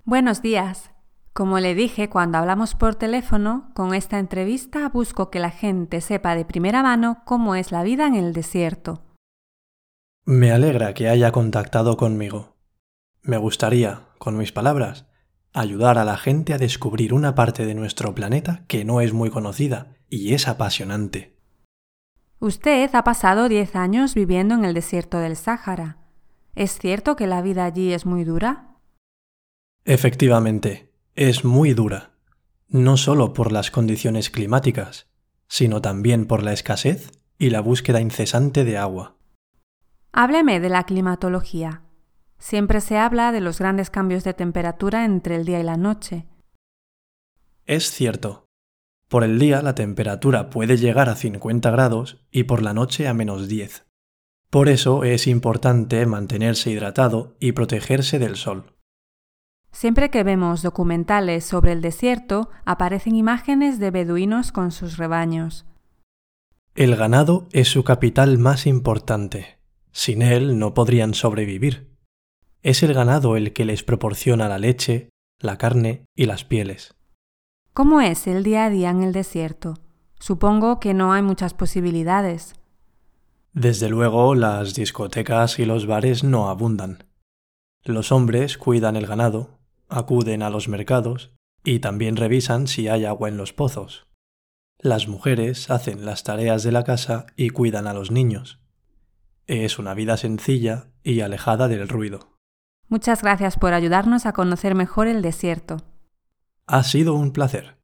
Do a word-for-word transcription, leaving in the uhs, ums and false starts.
Buenos días. Como le dije cuando hablamos por teléfono, con esta entrevista busco que la gente sepa de primera mano cómo es la vida en el desierto. Me alegra que haya contactado conmigo. Me gustaría, con mis palabras, ayudar a la gente a descubrir una parte de nuestro planeta que no es muy conocida y es apasionante. Usted ha pasado diez años viviendo en el desierto del Sáhara. ¿Es cierto que la vida allí es muy dura? Efectivamente, es muy dura, no solo por las condiciones climáticas, sino también por la escasez y la búsqueda incesante de agua. Hábleme de la climatología. Siempre se habla de los grandes cambios de temperatura entre el día y la noche. Es cierto. Por el día la temperatura puede llegar a cincuenta grados y por la noche a menos diez. Por eso es importante mantenerse hidratado y protegerse del sol. Siempre que vemos documentales sobre el desierto, aparecen imágenes de beduinos con sus rebaños. El ganado es su capital más importante. Sin él no podrían sobrevivir. Es el ganado el que les proporciona la leche, la carne y las pieles. ¿Cómo es el día a día en el desierto? Supongo que no hay muchas posibilidades. Desde luego, las discotecas y los bares no abundan. Los hombres cuidan el ganado, acuden a los mercados y también revisan si hay agua en los pozos. Las mujeres hacen las tareas de la casa y cuidan a los niños. Es una vida sencilla y alejada del ruido. Muchas gracias por ayudarnos a conocer mejor el desierto. Ha sido un placer.